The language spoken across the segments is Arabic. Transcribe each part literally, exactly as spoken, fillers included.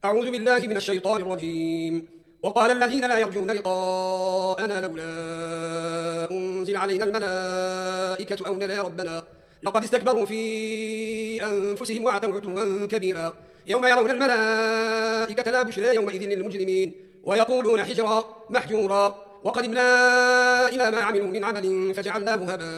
أعوذ بالله من الشيطان الرجيم. وقال الذين لا يرجون لقاءنا لولا أنزل علينا الملائكة أو نرى ربنا لقد استكبروا في أنفسهم وعتوا عتوا كبيرا يوم يرون الملائكة لا بشرى يومئذ للمجرمين ويقولون حجرا محجورا وقدمنا إلى ما عملوا من عمل فجعلناه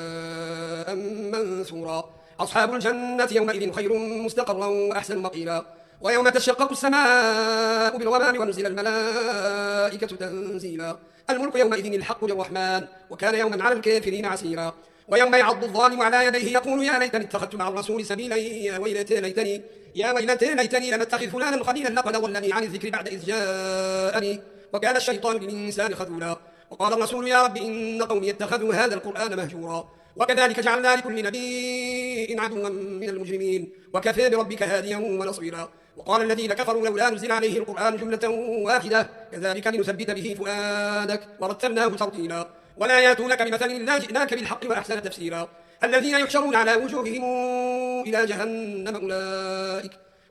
هباء منثورا أصحاب الجنة يومئذ خير مستقرا وأحسن مقيلا ويوم تشقق السماء بالغمام ونزل الملائكة تنزيلا الملك يومئذ الحق للرحمن وكان يوما على الكافرين عسيرا ويوم يعض الظالم على يديه يقول يا ليتني اتخذت مع الرسول سبيلا يا ويلتى ليتني يا ويلتى ليتني لم اتخذ فلانا خليلا لقد ضلني عن الذكر بعد إذ جاءني وكان الشيطان للإنسان خذولا وقال الرسول يا رب إن قومي اتخذوا هذا القرآن مهجورا وكذلك جعلنا لكل نبي عدوا من المجرمين وكفى بربك هاديا ونصيرا وقال الذين كفروا لولا نزل عليه القرآن جملة واحدة كذلك لنثبت به فؤادك ورتلناه ترتيلا ولا ياتونك بمثل إلا جئناك بالحق وأحسن تفسيرا الذين يحشرون على وجوههم إلى جهنم أولئك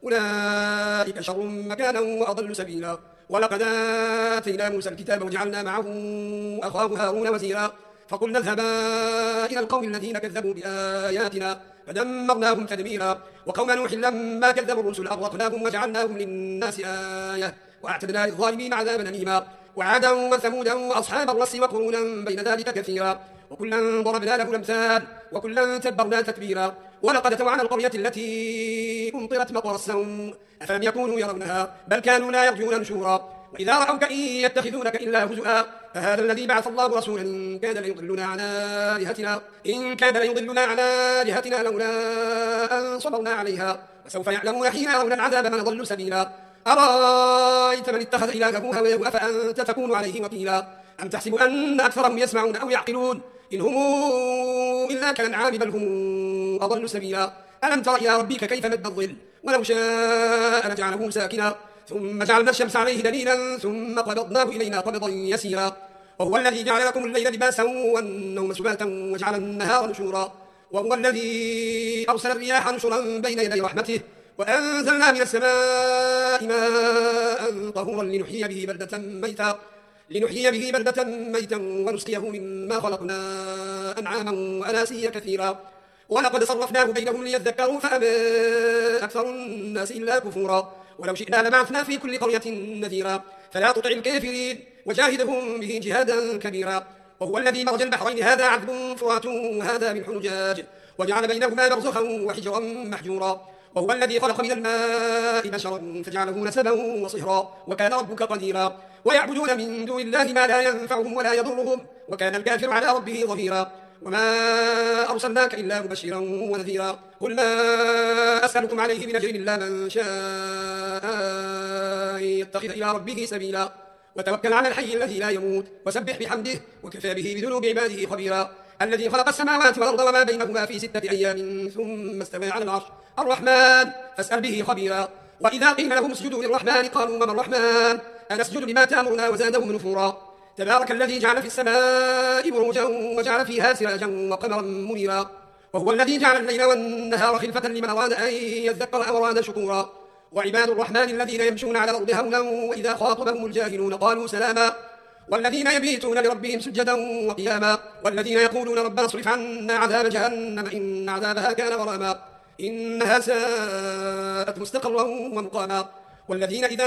أولئك شر مكانا وأضل سبيلا ولقد آتينا موسى الكتاب وجعلنا معه أخاه هارون وزيرا فقلنا اذهبا إلى القوم الذين كذبوا بآياتنا فدمرناهم تدميرا وقوم نوح لما كذبوا الرسل أغرقناهم وجعلناهم للناس آية وأعتدنا للظالمين عذابا أليما وعادا وثمودا وأصحاب الرس وقرونا بين ذلك كثيرا وكلا ضربنا له الأمثال وكلا تبرنا تتبيرا ولقد أتوا على القرية التي أمطرت مطر السوء أفلم يكونوا يرونها بل كانوا لا يرجون نشورا وإذا رأوك إن يتخذونك إلا هزؤا فهذا الذي بعث الله رسولا إن كان ليضلنا عن آلهتنا إن كان ليضلنا عن آلهتنا لولا أن صبرنا عليها وسوف يعلمون حين يرون العذاب من ضل سبيلا أرأيت من اتخذ إلهه هواه أفأنت تكون عليه وكيلا أم تحسب أن أكثرهم يسمعون أو يعقلون إن هم إلا كالأنعام بل هم أضل سبيلا ألم تر إلى ربك كيف مد الظل ولو شاء لجعله ساكنا ثم جعلنا الشمس عليه دليلا ثم قبضناه إلينا قبضا يسيرا وهو الذي جعل لكم الليل لباسا والنوم سباتا وجعل النهار نشورا وهو الذي أرسل الرياح نشرا بين يدي رحمته وأنزلنا من السماء ماء طهورا لنحيي به بلدة ميتا لنحيي به بلدة ميتا ونسقيه مما خلقنا أنعاما وأناسيا كثيرا ولقد صرفناه بينهم ليذكروا فأبى أكثر الناس إلا كفورا ولو شئنا لبعثنا في كل قرية نذيرا فلا تطع الكافرين وجاهدهم به جهادا كبيرا وهو الذي مرج البحرين هذا عذب فرات وهذا ملح أجاج وجعل بينهما برزخا وحجرا محجورا وهو الذي خلق من الماء بشرا فجعله نسبا وصهرا وكان ربك قديرا ويعبدون من دون الله ما لا ينفعهم ولا يضرهم وكان الكافر على ربه ظهيرا وما أرسلناك إلا مبشرا ونذيرا قل ما أسألكم عليه من أجر إلا من شاء يتخذ إلى ربه سبيلا وتوكل على الحي الذي لا يموت وسبح بحمده وكفى به بذنوب عباده خبيرا الذي خلق السماوات والأرض وما بينهما في ستة أيام ثم استوى على العرش الرحمن فاسأل به خبيرا وإذا قيل لهم اسجدوا للرحمن قالوا وما الرحمن أنسجد لما تأمرنا وزادهم نفورا تبارك الذي جعل في السماء بروجا وجعل فيها سراجا وقمرا منيرا وهو الذي جعل الليل والنهار خلفة لمن أراد أن يذكر أو أراد شكورا وعباد الرحمن الذين يمشون على الأرض هونا وإذا خاطبهم الجاهلون قالوا سلاما والذين يبيتون لربهم سجدا وقياما والذين يقولون ربنا اصرف عنا عذاب جهنم إن عذابها كان غراما إنها ساءت مستقرا ومقاما والذين إذا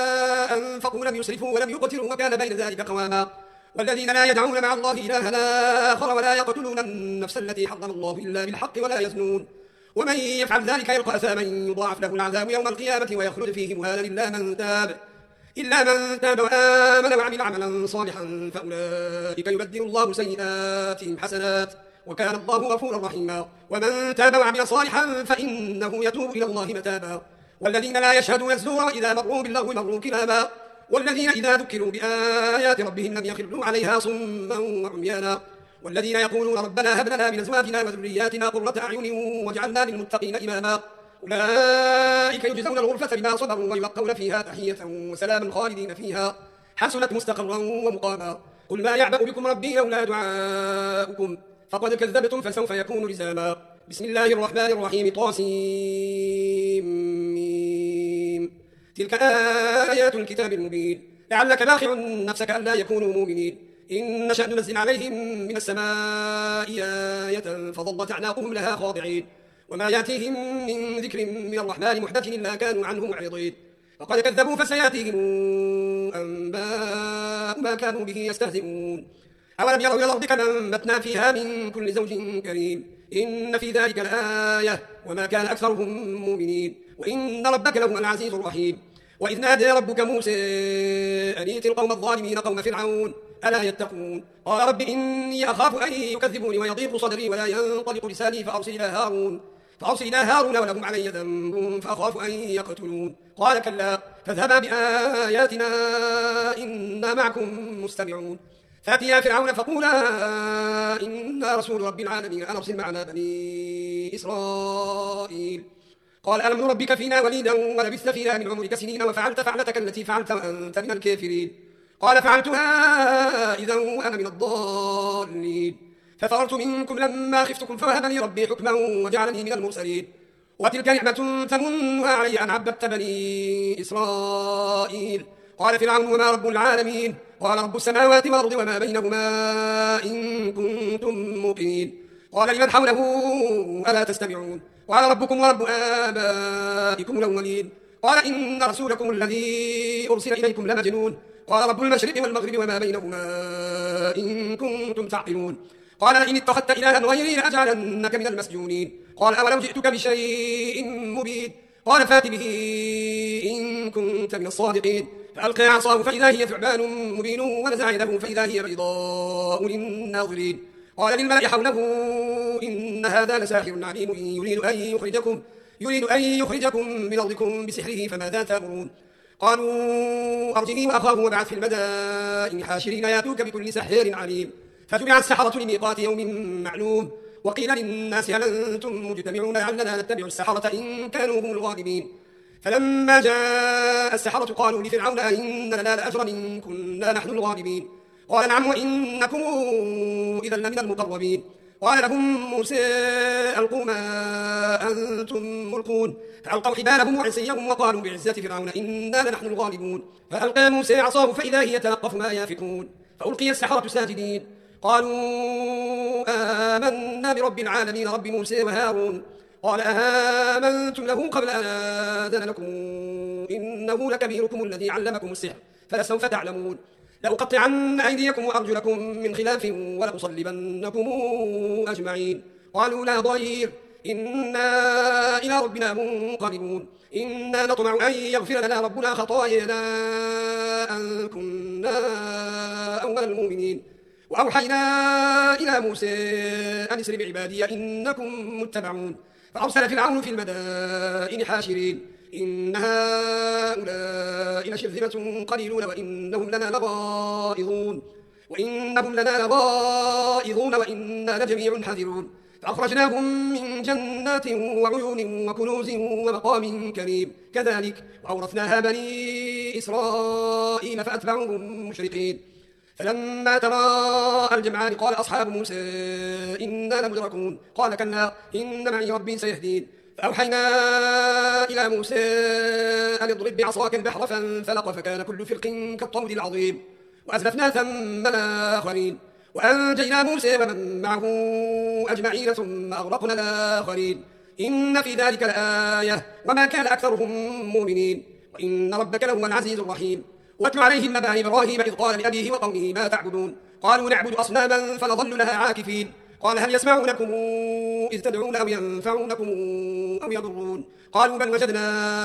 أنفقوا لم يسرفوا ولم يقتروا وكان بين ذلك قواما والذين لا يدعون مع الله إلها آخر ولا يقتلون النفس التي حرم الله إلا بالحق ولا يزنون ومن يفعل ذلك يلقى أثاما يضاعف له العذاب يوم القيامة ويخلد فيه مهانا إلا من تاب إلا من تاب وآمن وعمل عملا صالحا فأولئك يبدل الله سيئاتهم حسنات وكان الله غفورا رحيما ومن تاب وعمل صالحا فإنه يتوب إلى الله متابا والذين لا يشهدون الزور وإذا مروا باللغو مروا كراما والذين إذا ذكروا بآيات ربهم لم يخروا عليها صما وعميانا والذين يقولون ربنا هب لنا من أزواجنا وذرياتنا قرة أعين واجعلنا للمتقين إماما أولئك يجزون الغرفة بما صبروا ويلقون فيها تحية وسلاما خالدين فيها حسنت مستقرا ومقاما قل ما يعبأ بكم ربي لولا دعاؤكم فقد كذبتم فسوف يكون لزاما بسم الله الرحمن الرحيم طاسيم تلك آيات الكتاب المبين لعلك باخع نفسك ألا يكونوا مؤمنين إن نشأ ننزل عليهم من السماء آية فظلت أعناقهم لها خاضعين وما يأتيهم من ذكر من الرحمن محدث إلا كانوا عنه معرضين فقد كذبوا فسيأتيهم أنباء ما كانوا به يستهزئون أولم يروا إلى الأرض كما أنبتنا فيها من كل زوج كريم إن في ذلك لآية وما كان أكثرهم مؤمنين وإن ربك لهو العزيز الرحيم وإذ نادى ربك موسى أن ائت القوم الظالمين قوم فرعون ألا يتقون قال رب إني أخاف أن يكذبوني ويضيق صدري ولا ينطلق لساني فأرسل إلى هارون فأرسل إلى هارون ولهم علي ذنب فأخاف أن يقتلون قال كلا فاذهبا بآياتنا إنا معكم مستمعون فأتيا فرعون فقولا إنا رسول رب العالمين أن أرسل معنا بني إسرائيل قال ألم نربك فينا وليدا ولبثت فينا من عمرك سنين وفعلت فعلتك التي فعلت وأنت من الكافرين قال فعلتها إذا وأنا من الضالين ففررت منكم لما خفتكم فوهب لي ربي حكما وجعلني من المرسلين وتلك نعمة تمنها علي أن عبدت بني إسرائيل قال فرعون وما رب العالمين قال رب السماوات والأرض وما بينهما إن كنتم موقنين قال لمن حوله ألا تستمعون قال ربكم ورب آبائكم الأولين قال إن رسولكم الذي أرسل إليكم لمجنون قال رب المشرق والمغرب وما بينهما إن كنتم تعقلون قال لئن اتخذت إلها غيري لأجعلنك من المسجونين قال أولو جئتك بشيء مبين قال فات به إن كنت من الصادقين فألقى عصاه فإذا هي ثعبان مبين ونزع يده فإذا هي بيضاء للناظرين قال للملأ حوله إن هذا لساحر عليم يريد أن يخرجكم يريد أن يخرجكم من أرضكم بسحره فماذا تأمرون قالوا أرجني وأخاه وابعث في المدائن حاشرين ياتوك بكل سحر عليم فجمع السحرة لميقات يوم معلوم وقيل للناس هل أنتم مجتمعون لعلنا نتبع السحرة إن كانوا هم الغالبين فلما جاء السحرة قالوا لفرعون أئن لنا لأجرا إن كنا نحن الغالبين قال نعم وإنكم إذا لمن المقربين قال لهم موسى ألقوا ما أنتم ملقون فألقوا حبالهم وعصيهم وقالوا بعزة فرعون إنا لنحن الغالبون فألقى موسى عصاه فإذا هي تلقف ما يافكون فألقي السحرة ساجدين قالوا آمنا برب العالمين رب موسى وهارون قال آمنتم له قبل أن آذن لكم إنه لكبيركم الذي علمكم السحر فلسوف تعلمون لأقطعن أيديكم وأرجلكم من خلاف ولأصلبنكم أجمعين قالوا لا ضير إنا إلى ربنا منقلبون إنا نطمع أن يغفر لنا ربنا خطايانا أن كنا أول المؤمنين وأوحينا إلى موسى أن اسر بعبادي إنكم متبعون فأرسل فرعون في المدائن حاشرين إن هؤلاء لشرذمة قليلون وإنهم لنا لغائظون وإنهم لنا لغائظون وإنا لجميع حذرون فأخرجناهم من جنات وعيون وكنوز ومقام كريم كذلك وأورثناها بني إسرائيل فأتبعوهم مشرقين فلما تراءى الجمعان قال أصحاب موسى إنا لمدركون قال كلا إن معي ربي سيهدين فأوحينا إلى موسى أن اضرب بعصاك البحر فانفلق فكان كل فرق كالطود العظيم وأزلفنا ثم الآخرين وأنجينا موسى ومن معه أجمعين ثم أغرقنا الآخرين إن في ذلك لآية وما كان أكثرهم مؤمنين وإن ربك لهو العزيز الرحيم واتل عليهم نبأ إبراهيم إذ قال لأبيه وقومه ما تعبدون قالوا نعبد أصناما فنظل لها عاكفين قال هل يسمعونكم إذ تدعون أو ينفعونكم أو يضرون قالوا بل وجدنا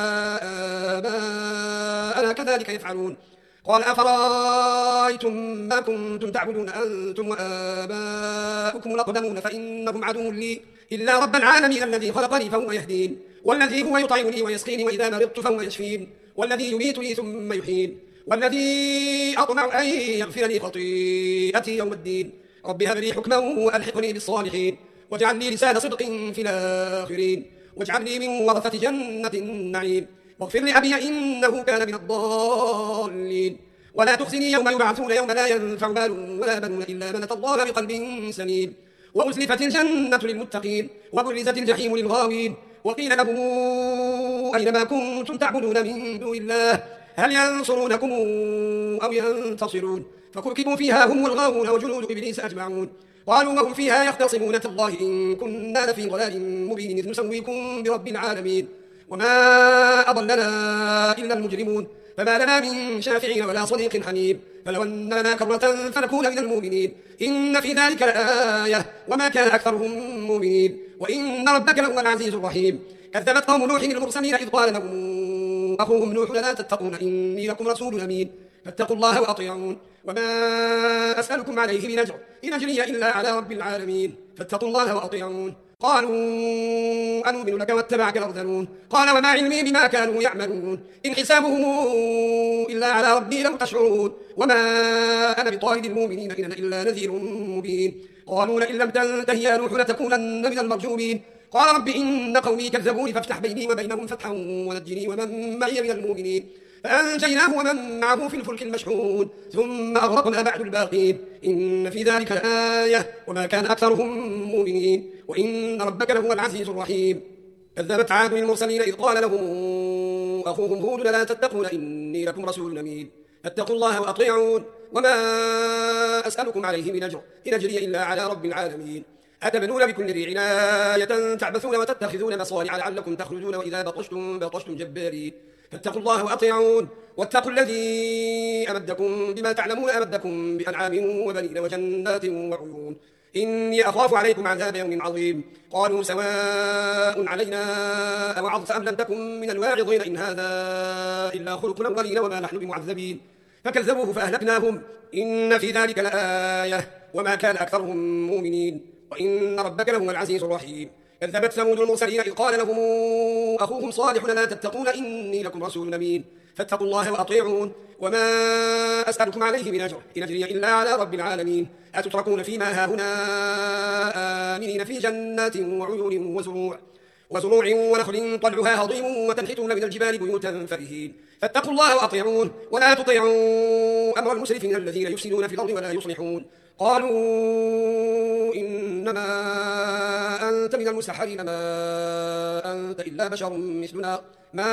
آباءنا كذلك يفعلون قال أفرأيتم ما كنتم تعبدون أنتم وآباؤكم الأقدمون فإنهم عدو لي إلا رب العالمين الذي خلقني فهو يهدين والذي هو يطعمني ويسقيني وإذا مرضت فهو يشفين والذي يميتني ثم يحيين والذي أطمع أن يغفر لي خطيئتي يوم الدين رب هب لي حكما وألحقني بالصالحين واجعل لي لسان صدق في الآخرين واجعلني من ورثة جنة النعيم واغفر لأبي إنه كان من الضالين ولا تخزني يوم يبعثون يوم لا ينفع مال ولا بنون إلا من أتى الله بقلب سليم وأزلفت الجنة للمتقين وبرزت الجحيم للغاوين وقيل لهم أينما كنتم تعبدون من دون الله هل ينصرونكم أو ينتصرون فكركبوا فيها هم والغاوون وجنود إبليس أجمعون قالوا وهم فيها يختصمون تالله إن كنا لفي ضلال مبين إذ نسويكم برب العالمين وما أضلنا إلا المجرمون فما لنا من شافعين ولا صديق حميم فلو أن لنا كرة فنكون من المؤمنين إن في ذلك لآية وما كان أكثرهم مؤمنين وإن ربك لهو العزيز الرحيم كذبت قوم نوح المرسلين إذ قال لهم أخوهم نوح لا تتقون إني لكم رسول أمين فاتقوا الله وأطيعون وما أسألكم عليه من أجر إن أجري إلا على رب العالمين فاتقوا الله وأطيعون قالوا أنؤمن لك واتبعك الأرذلون قال وما علمي بما كانوا يعملون إن حسابهم إلا على ربي لو تشعرون وما أنا بطارد المؤمنين إن أنا إلا نذير مبين قالوا لئن لم تنته يا نوح لتكونن من المرجومين قال رب إن قومي كذبوني فافتح بيني وبينهم فتحا ونجني ومن معي من المؤمنين فأنجيناه ومن معه في الفلك المشحون ثم أغرقنا بعد الباقين إن في ذلك لآية وما كان أكثرهم مؤمنين وإن ربك لهو العزيز الرحيم كذبت عاد المرسلين إذ قال لهم أخوهم هود لا تتقون إني لكم رسول أمين فاتقوا الله وأطيعون وما أسألكم عليه من أجر إن أجري إلا على رب العالمين أتبنون بكل ريع آية تعبثون وتتخذون مصانع لعلكم تخرجون وإذا بطشتم بطشتم جبارين فاتقوا الله وأطيعون واتقوا الذي أمدكم بما تعلمون أمدكم بأنعام وبنين وجنات وعيون إني أخاف عليكم عذاب يوم عظيم قالوا سواء علينا أوعظت أم لم تكن من الواعظين إن هذا إلا خلق الأولين وما نحن بمعذبين فكذبوه فأهلكناهم إن في ذلك لآية وما كان أكثرهم مؤمنين وإن ربك لهو العزيز الرحيم كذبت ثمود المرسلين إذ قال لهم أخوهم صالح لا تتقون إني لكم رسول أمين فاتقوا الله وأطيعون وما أسألكم عليه من أجر إن أجري إلا على رب العالمين أتتركون فيما هاهنا آمنين في جنات وعيون وزروع وزروع ونخل طلعها هضيم وتنحتون من الجبال بيوتا فرهين فاتقوا الله وأطيعون ولا تطيعوا أمر المسرفين الذين يفسدون في الأرض ولا يصلحون قالوا إنما أنت من المسحرين ما أنت إلا بشر مثلنا ما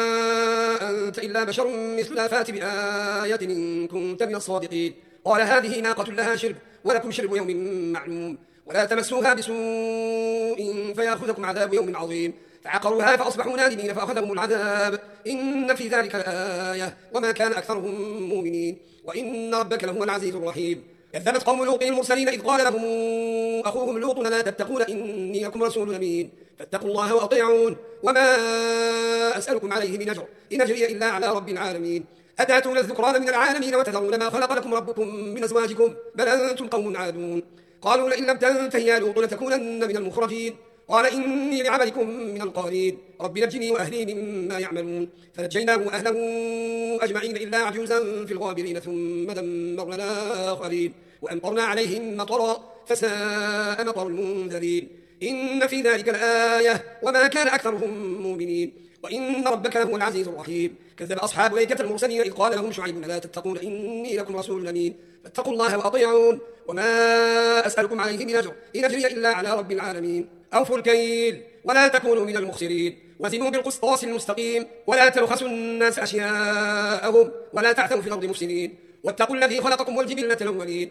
أنت إلا بشر مثلنا فات بآية إن كنت من الصادقين قال هذه ناقة لها شرب ولكم شرب يوم معلوم ولا تمسوها بسوء فيأخذكم عذاب يوم عظيم فعقروها فأصبحوا نادمين فأخذهم العذاب إن في ذلك لآية وما كان أكثرهم مؤمنين وإن ربك لهو العزيز الرحيم كذبت قوم لوط المرسلين إذ قال لهم أخوهم لوط لا تتقون إني لكم رسول أمين فاتقوا الله وأطيعون وما أسألكم عليه من أجر إن أجري إلا على رب العالمين أتأتون الذكران من العالمين وتذرون ما خلق لكم ربكم من أزواجكم بل أنتم قوم عادون قالوا لئن لم تنته يا لوط لتكونن من المخرجين قال إني لعملكم من القالين رب نجني وأهلي مما يعملون فنجيناه وأهله أجمعين إلا عجوزا في الغابرين ثم دمرنا الآخرين وأمطرنا عليهم مطرا فساء مطر المنذرين إن في ذلك لآية وما كان أكثرهم مؤمنين وإن ربك لهو العزيز الرحيم كذب أصحاب أيكة المرسلين إذ قال لهم شعيب لا تتقون إني لكم رسول أمين فاتقوا الله وأطيعون وما أسألكم عليه من أجر إن أجري إلا على رب العالمين أوفوا الكيل ولا تكونوا من المخسرين وزنوا بالقسطاس المستقيم ولا تبخسوا الناس أشياءهم ولا تعثوا في الأرض مفسدين واتقوا الذي خلقكم والجبلة الأولين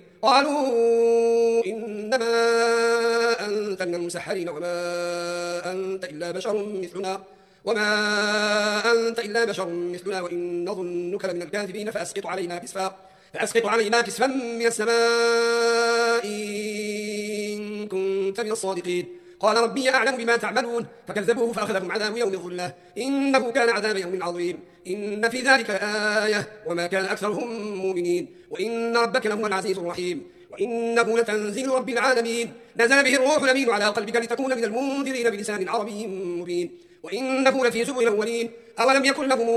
قالوا إنما أنت من المسحرين وما أنت إلا بشر مثلنا وما أنت إلا بشر مثلنا وإن نظنك لمن الكاذبين فأسقط علينا كسفا فأسقط علينا كسفا من السماء إن كنت من الصادقين قال ربي أعلم بما تعملون فكذبوه فأخذهم عذاب يوم الظلة إنه كان عذاب يوم عظيم إن في ذلك آية وما كان أكثرهم مؤمنين وإن ربك لهو العزيز الرحيم وإنه لتنزيل رب العالمين نزل به الروح الأمين على قلبك لتكون من المنذرين بلسان عربي مبين وإنه لفي زبر الأولين أولم يكن لهم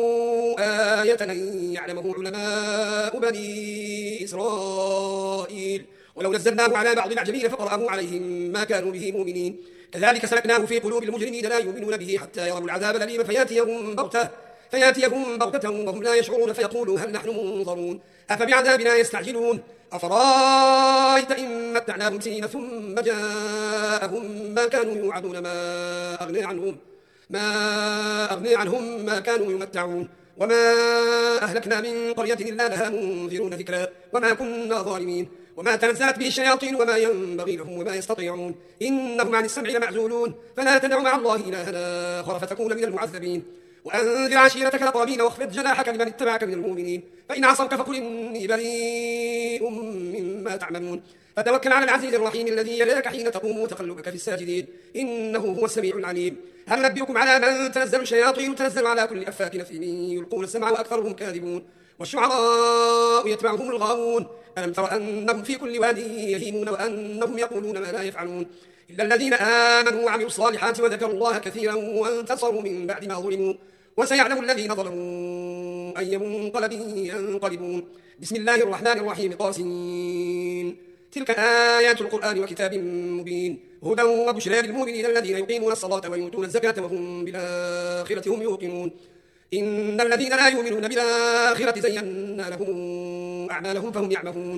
آية أن يعلمه علماء بني إسرائيل ولو نزلناه على بعض الأعجمين فقرأه عليهم ما كانوا به مؤمنين كذلك سلكناه في قلوب المجرمين لا يؤمنون به حتى يروا العذاب الأليم فياتيهم بغتة فياتيهم بغتة وهم لا يشعرون فيقولوا هل نحن منظرون أفبعذابنا يستعجلون أفرأيت إن متعناهم سنين ثم جاءهم ما كانوا يوعدون ما أغنى عنهم ما أغني عنهم ما كانوا يمتعون وما أهلكنا من قرية إلا لها منذرون ذكرا وما كنا ظالمين وما تنزلت به الشياطين وما ينبغي لهم وما يستطيعون إنهم عن السمع لمعزولون فلا تدع مع الله إلها آخر فتكون من المعذبين وأنذر عشيرتك الأقربين واخفض جناحك لمن اتبعك من المؤمنين فإن عصوك فقل إني بريء مما تعملون فتوكل على العزيز الرحيم الذي يراك حين تقوم وتقلبك في الساجدين إنه هو السميع العليم هل نبئكم على من تنزل الشياطين تنزل على كل أفاك أثيم يلقون السمع وأكثرهم كاذبون والشعراء يتبعهم الغاوون ألم تر أنهم في كل واد يهيمون وأنهم يقولون ما لا يفعلون إلا الذين آمنوا وعملوا الصالحات وذكروا الله كثيرا وانتصروا من بعد ما ظلموا وسيعلم الذين ظلموا أي منقلب ينقلبون بسم الله الرحمن الرحيم طاسين تلك آيات القرآن وكتاب مبين هدى وبشرى للمؤمنين الذين يقيمون الصلاة ويؤتون الزكاة وهم بالآخرة هم يوقنون إن الذين لا يؤمنون بالآخرة زينا لهم أعمالهم فهم يعمهون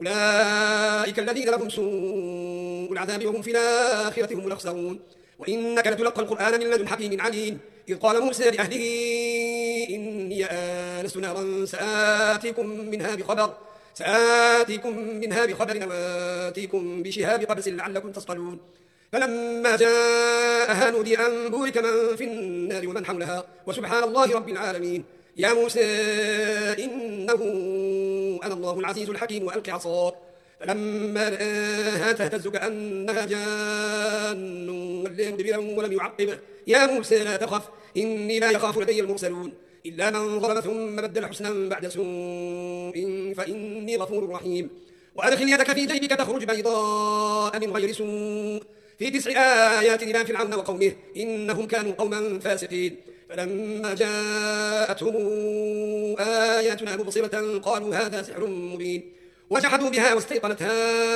أولئك الذين لهم سوء العذاب وهم في الآخرة هم الأخسرون وإنك لتلقى القرآن من لدن حكيم عليم إذ قال موسى لأهله إني آنست نارا سآتيكم منها بخبر سآتيكم منها بخبر وآتيكم بشهاب قبس لعلكم تصطلون فلما جاءها نودي أن بورك من في النار ومن حولها وسبحان الله رب العالمين يا موسى إنه أنا الله العزيز الحكيم وألق عصاك فلما رآها تهتز كأنها جان ولى مدبرا ولم يعقب يا موسى لا تخف إني لا يخاف لدي المرسلون إلا من ظلم ثم بدل حسنا بعد سوء فإني غفور رحيم وأدخل يدك في جيبك تخرج بيضاء من غير سوء في تسع آيات إلى فرعون وقومه إنهم كانوا قوما فاسقين فلما جاءتهم آياتنا مبصرة قالوا هذا سحر مبين وجحدوا بها واستيقنتها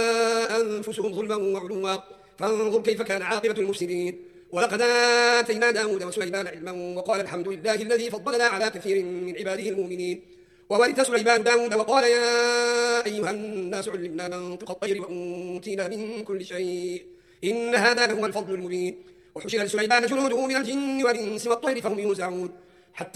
أنفسهم ظلما وعلوا فانظر كيف كان عاقبة المفسدين ولقد آتينا داود وسليمان علما وقال الحمد لله الذي فضلنا على كثير من عباده المؤمنين وورث سليمان داود وقال يا أيها الناس علمنا منطق الطير وأوتينا من كل شيء إن هذا لهو الفضل المبين وحشر لسليمان جنوده من الجن والإنس والطير فهم يوزعون حتى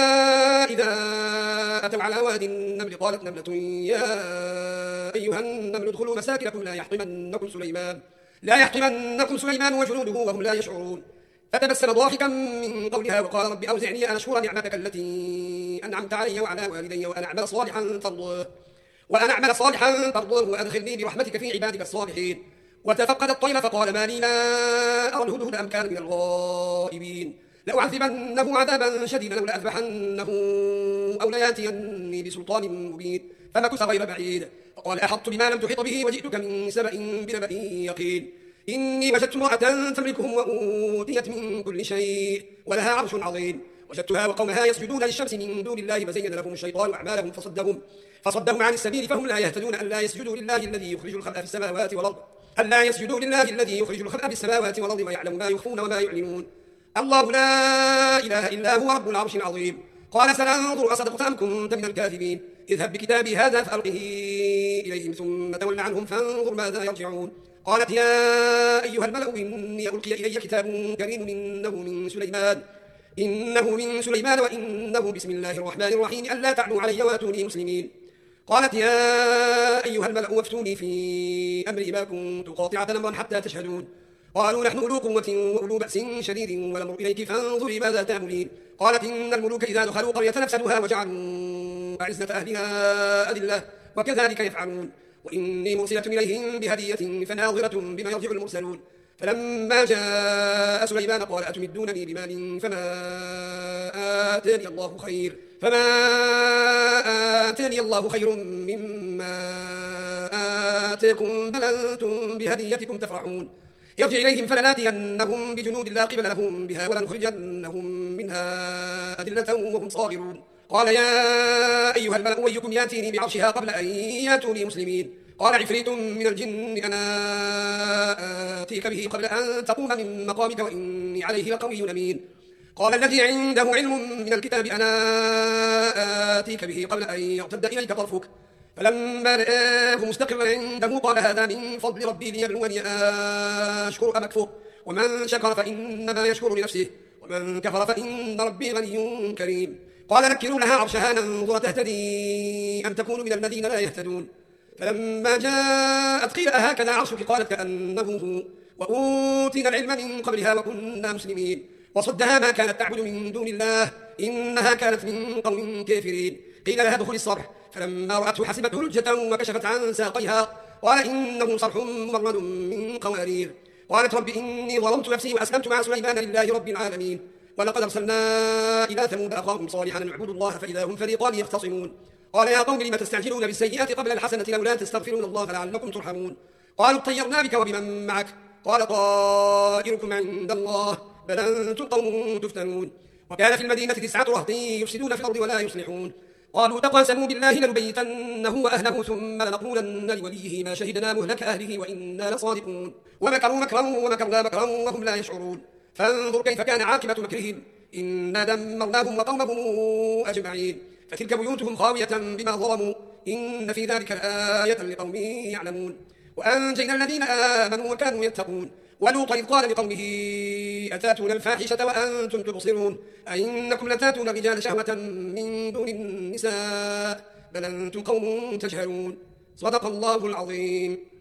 إذا أتوا على واد النمل قالت نملة يا أيها النمل ادخلوا مساكنكم لا يحطمنكم سليمان لا يحطمنكم سليمان وجنوده وهم لا يشعرون فتبسم ضاحكا من قولها وقال رب أوزعني أن أشكر نعمتك التي أنعمت علي وعلى والدي وأن أعمل صالحا ترضاه وأن أعمل صالحا ترضاه وأدخلني برحمتك في عبادك الصالحين وتفقد الطير فقال ما لي لا أرى الهدهد أم كان من الغائبين لأعذبنه عذابا شديدا أو لأذبحنه أو لياتيني بسلطان مبين فمكث غير بعيد فقال أحطت بما لم تحط به وجئتك من سبأ بنبأ يقين إني وجدت امرأة تملكهم وأوتيت من كل شيء ولها عرش عظيم وجدتها وقومها يسجدون للشمس من دون الله فزين لهم الشيطان أعمالهم فصدهم فصدهم عن السبيل فهم لا يهتدون ألا يسجدوا لله الذي يخرج الخبأ في السماوات والأرض ألا يسجدوا لله الذي يخرج الخبأ في السماوات والأرض ويعلم ما يخفون وما يعلنون الله لا إله إلا هو رب العرش العظيم قال سننظر أصدقت أم كنت من الكاذبين اذهب بكتابي هذا فألقه إليهم ثم تول عنهم فانظر ماذا يرجعون قالت يا أيها الملأ إني ألقي إلي كتاب كريم إنه من سليمان إنه من سليمان وإنه بسم الله الرحمن الرحيم ألا تعلوا علي وأتوني مسلمين قالت يا أيها الملأ وافتوني في أمري ما كنت قاطعة أمرا حتى تشهدون قالوا نحن أولو قوة وأولو بأس شديد ونمر إليك فانظري ماذا تأمرين قالت إن الملوك إذا دخلوا قرية نفسدوها وجعلوا أعزة أهلها أذلة وكذلك يفعلون وإني مرسلة إليهم بهدية فناظرة بما يرجع المرسلون فلما جاء سليمان قال أتمدونني بمال فما آتاني الله خير فما آتاني الله خير مما آتاكم بل أنتم بهديتكم تفرحون يرجع إليهم فلناتينهم بجنود لا قبل لهم بها ولنخرجنهم منها أذلة وهم صاغرون قال يا أيها الملأ أيكم ياتيني بعرشها قبل أن ياتوني مسلمين قال عفريت من الجن أنا آتيك به قبل أن تقوم من مقامك وإني عليه لقوي أمين قال الذي عنده علم من الكتاب أنا آتيك به قبل أن يرتد إليك طرفك فلما رآه مستقرا عنده قال هذا من فضل ربي ليبلوني أشكر أم أكفر ومن شكر فإنما يشكر لنفسه ومن كفر فإن ربي غني كريم. قال نكروا لها عرشها ننظر تهتدي أم تكون من الذين لا يهتدون. فلما جاءت قيل أهكذا عرشك قالت كأنه هو وأوتينا العلم من قبلها وكنا مسلمين. وصدها ما كانت تعبد من دون الله إنها كانت من قوم كافرين. قيل لها ادخل الصرح فلما رأته حسبته لجة وكشفت عن ساقيها قال إنه صرح ممرد من قوارير. قالت رب إني ظلمت نفسي وأسلمت مع سليمان لله رب العالمين. ولقد أرسلنا إلى ثمود أخاهم صالحا أن اعبدوا الله فإذا هم فريقان يختصمون. قال يا قوم لم تستعجلون بالسيئات قبل الحسنة لولا تستغفرون الله لعلكم ترحمون. قالوا اطيرنا بك وبمن معك قال طائركم عند الله بل أنتم قوم تفتنون. وكان في المدينة تسعة رهط يفسدون في الأرض ولا يصلحون. قالوا تقاسموا بالله لنبيتنه وأهله ثم لنقولن لوليه ما شهدنا مهلك أهله وإنا لصادقون. ومكروا مكرا ومكرنا مكرا وهم لا يشعرون. فانظر كيف كان عاقبة مكرهم إنا دمرناهم وقومهم أجمعين. فتلك بيوتهم خاوية بما ظلموا إن في ذلك لآية لقوم يعلمون. وأنجينا الذين آمنوا وكانوا يتقون. ولوطا إذ قال لقومه أتاتون الفاحشة وأنتم تبصرون أئنكم لتاتون الرجال شهوة من دون النساء بل أنتم قوم تجهلون. صدق الله العظيم.